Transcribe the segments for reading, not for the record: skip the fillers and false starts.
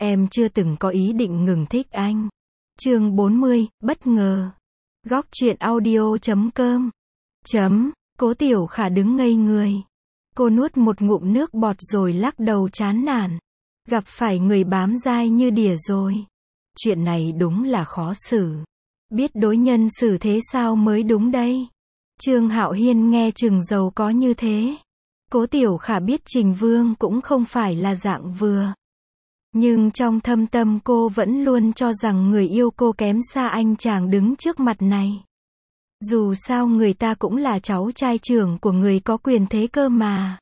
Em chưa từng có ý định ngừng thích anh. Chương 40, bất ngờ. Góc truyện audio.com. Cố Tiểu Khả đứng ngây người. Cô nuốt một ngụm nước bọt rồi lắc đầu chán nản. Gặp phải người bám dai như đỉa rồi. Chuyện này đúng là khó xử. Biết đối nhân xử thế sao mới đúng đây. Trương Hạo Hiên nghe chừng giàu có như thế. Cố Tiểu Khả biết Trình Vương cũng không phải là dạng vừa. Nhưng trong thâm tâm cô vẫn luôn cho rằng người yêu cô kém xa anh chàng đứng trước mặt này. Dù sao người ta cũng là cháu trai trưởng của người có quyền thế cơ mà.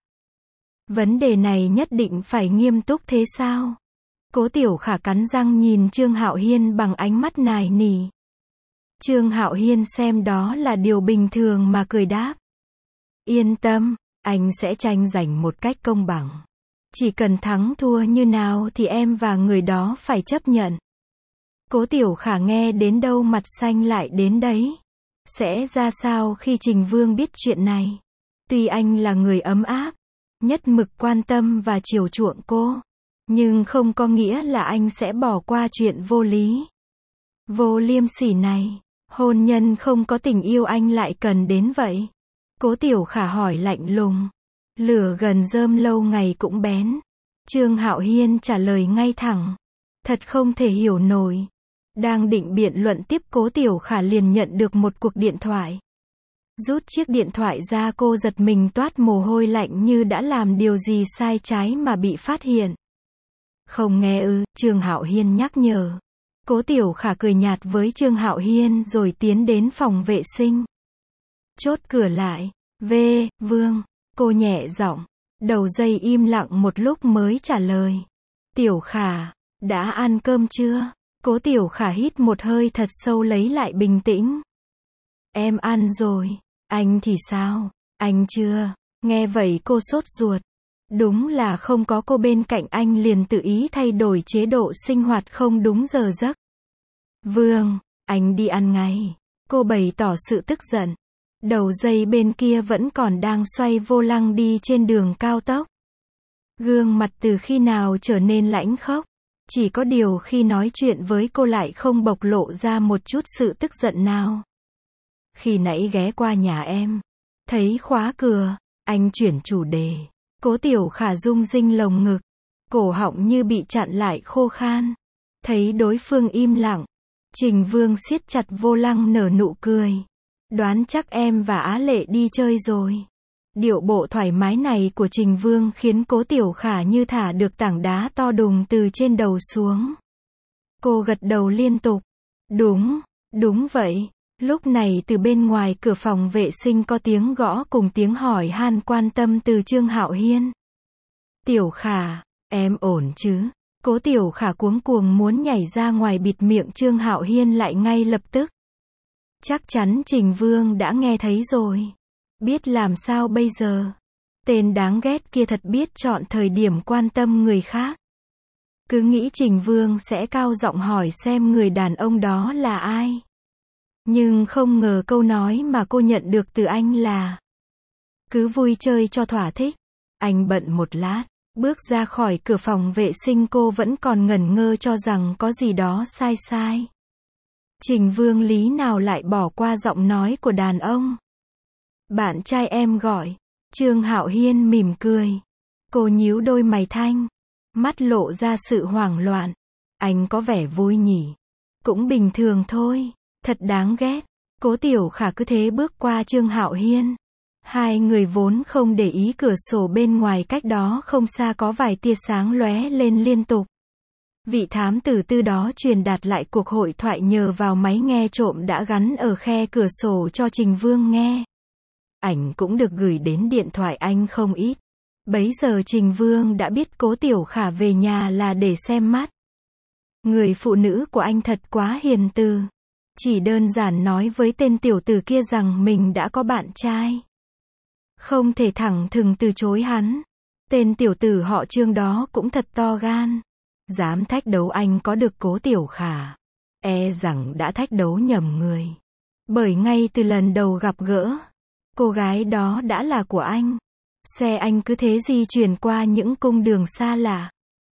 Vấn đề này nhất định phải nghiêm túc thế sao? Cố Tiểu Khả cắn răng nhìn Trương Hạo Hiên bằng ánh mắt nài nỉ. Trương Hạo Hiên xem đó là điều bình thường mà cười đáp. Yên tâm, anh sẽ tranh giành một cách công bằng. Chỉ cần thắng thua như nào thì em và người đó phải chấp nhận. Cố Tiểu Khả nghe đến đâu mặt xanh lại đến đấy. Sẽ ra sao khi Trình Vương biết chuyện này? Tuy anh là người ấm áp, nhất mực quan tâm và chiều chuộng cô, nhưng không có nghĩa là anh sẽ bỏ qua chuyện vô lý, vô liêm sỉ này. Hôn nhân không có tình yêu anh lại cần đến vậy? Cố Tiểu Khả hỏi lạnh lùng. Lửa gần rơm lâu ngày cũng bén. Trương Hạo Hiên trả lời ngay thẳng. Thật không thể hiểu nổi. Đang định biện luận tiếp, Cố Tiểu Khả liền nhận được một cuộc điện thoại. Rút chiếc điện thoại ra, cô giật mình toát mồ hôi lạnh như đã làm điều gì sai trái mà bị phát hiện. Không nghe ư? Trương Hạo Hiên nhắc nhở. Cố Tiểu Khả cười nhạt với Trương Hạo Hiên rồi tiến đến phòng vệ sinh. Chốt cửa lại. Vương. Cô nhẹ giọng. Đầu dây im lặng một lúc mới trả lời. Tiểu Khả, đã ăn cơm chưa? Cố Tiểu Khả hít một hơi thật sâu lấy lại bình tĩnh. Em ăn rồi. Anh thì sao? Anh chưa? Nghe vậy cô sốt ruột. Đúng là không có cô bên cạnh anh liền tự ý thay đổi chế độ sinh hoạt không đúng giờ giấc. Vương, anh đi ăn ngay. Cô bày tỏ sự tức giận. Đầu dây bên kia vẫn còn đang xoay vô lăng đi trên đường cao tốc. Gương mặt từ khi nào trở nên lãnh khốc. Chỉ có điều khi nói chuyện với cô lại không bộc lộ ra một chút sự tức giận nào. Khi nãy ghé qua nhà em, thấy khóa cửa, anh chuyển chủ đề. Cố Tiểu Khả rung rinh lồng ngực, cổ họng như bị chặn lại khô khan. Thấy đối phương im lặng, Trình Vương siết chặt vô lăng nở nụ cười. Đoán chắc em và Á Lệ đi chơi rồi. Điệu bộ thoải mái này của Trình Vương khiến Cố Tiểu Khả như thả được tảng đá to đùng từ trên đầu xuống. Cô gật đầu liên tục. Đúng vậy. Lúc này từ bên ngoài cửa phòng vệ sinh có tiếng gõ cùng tiếng hỏi han quan tâm từ Trương Hạo Hiên. Tiểu Khả, em ổn chứ? Cố Tiểu Khả cuống cuồng muốn nhảy ra ngoài bịt miệng Trương Hạo Hiên lại ngay lập tức. Chắc chắn Trình Vương đã nghe thấy rồi. Biết làm sao bây giờ? Tên đáng ghét kia thật biết chọn thời điểm quan tâm người khác. Cứ nghĩ Trình Vương sẽ cao giọng hỏi xem người đàn ông đó là ai. Nhưng không ngờ câu nói mà cô nhận được từ anh là: cứ vui chơi cho thỏa thích. Anh bận một lát, bước ra khỏi cửa phòng vệ sinh, cô vẫn còn ngẩn ngơ cho rằng có gì đó sai. Trình Vương lý nào lại bỏ qua giọng nói của đàn ông. Bạn trai em gọi. Trương Hạo Hiên mỉm cười. Cô nhíu đôi mày thanh, mắt lộ ra sự hoảng loạn. Anh có vẻ vui nhỉ? Cũng bình thường thôi. Thật đáng ghét. Cố Tiểu Khả cứ thế bước qua Trương Hạo Hiên. Hai người vốn không để ý cửa sổ bên ngoài cách đó không xa có vài tia sáng lóe lên liên tục. Vị thám tử tư đó truyền đạt lại cuộc hội thoại nhờ vào máy nghe trộm đã gắn ở khe cửa sổ cho Trình Vương nghe. Ảnh cũng được gửi đến điện thoại anh không ít. Bấy giờ Trình Vương đã biết Cố Tiểu Khả về nhà là để xem mắt. Người phụ nữ của anh thật quá hiền từ. Chỉ đơn giản nói với tên tiểu tử kia rằng mình đã có bạn trai. Không thể thẳng thừng từ chối hắn. Tên tiểu tử họ Trương đó cũng thật to gan. Dám thách đấu anh có được Cố Tiểu Khả. E rằng đã thách đấu nhầm người. Bởi ngay từ lần đầu gặp gỡ, cô gái đó đã là của anh. Xe anh cứ thế di chuyển qua những cung đường xa lạ.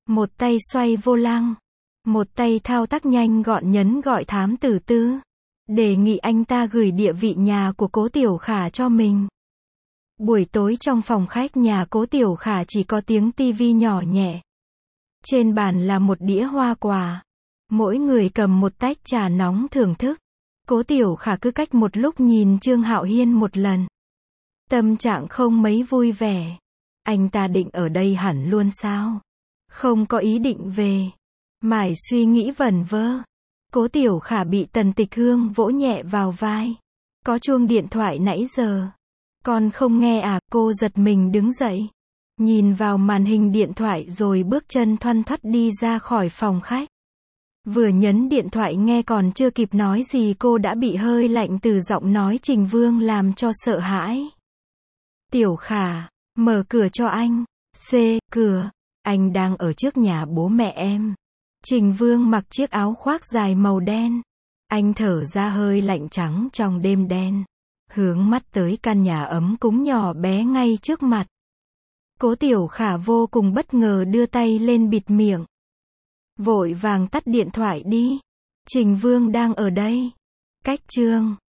Một tay xoay vô lăng. Một tay thao tác nhanh gọn nhấn gọi thám tử Tư. Đề nghị anh ta gửi địa vị nhà của Cố Tiểu Khả cho mình. Buổi tối trong phòng khách nhà Cố Tiểu Khả chỉ có tiếng tivi nhỏ nhẹ. Trên bàn là một đĩa hoa quả. Mỗi người cầm một tách trà nóng thưởng thức. Cố Tiểu Khả cứ cách một lúc nhìn Trương Hạo Hiên một lần. Tâm trạng không mấy vui vẻ. Anh ta định ở đây hẳn luôn sao? Không có ý định về. Mải suy nghĩ vẩn vơ. Cố Tiểu Khả bị Tần Tịch Hương vỗ nhẹ vào vai. Có chuông điện thoại nãy giờ. Con không nghe à? Cô giật mình đứng dậy. Nhìn vào màn hình điện thoại rồi bước chân thoăn thoắt đi ra khỏi phòng khách. Vừa nhấn điện thoại nghe còn chưa kịp nói gì cô đã bị hơi lạnh từ giọng nói Trình Vương làm cho sợ hãi. Tiểu Khả, mở cửa cho anh. Cửa. Anh đang ở trước nhà bố mẹ em. Trình Vương mặc chiếc áo khoác dài màu đen. Anh thở ra hơi lạnh trắng trong đêm đen. Hướng mắt tới căn nhà ấm cúng nhỏ bé ngay trước mặt. Cố Tiểu Khả vô cùng bất ngờ đưa tay lên bịt miệng. Vội vàng tắt điện thoại đi. Trình Vương đang ở đây. Cách Trương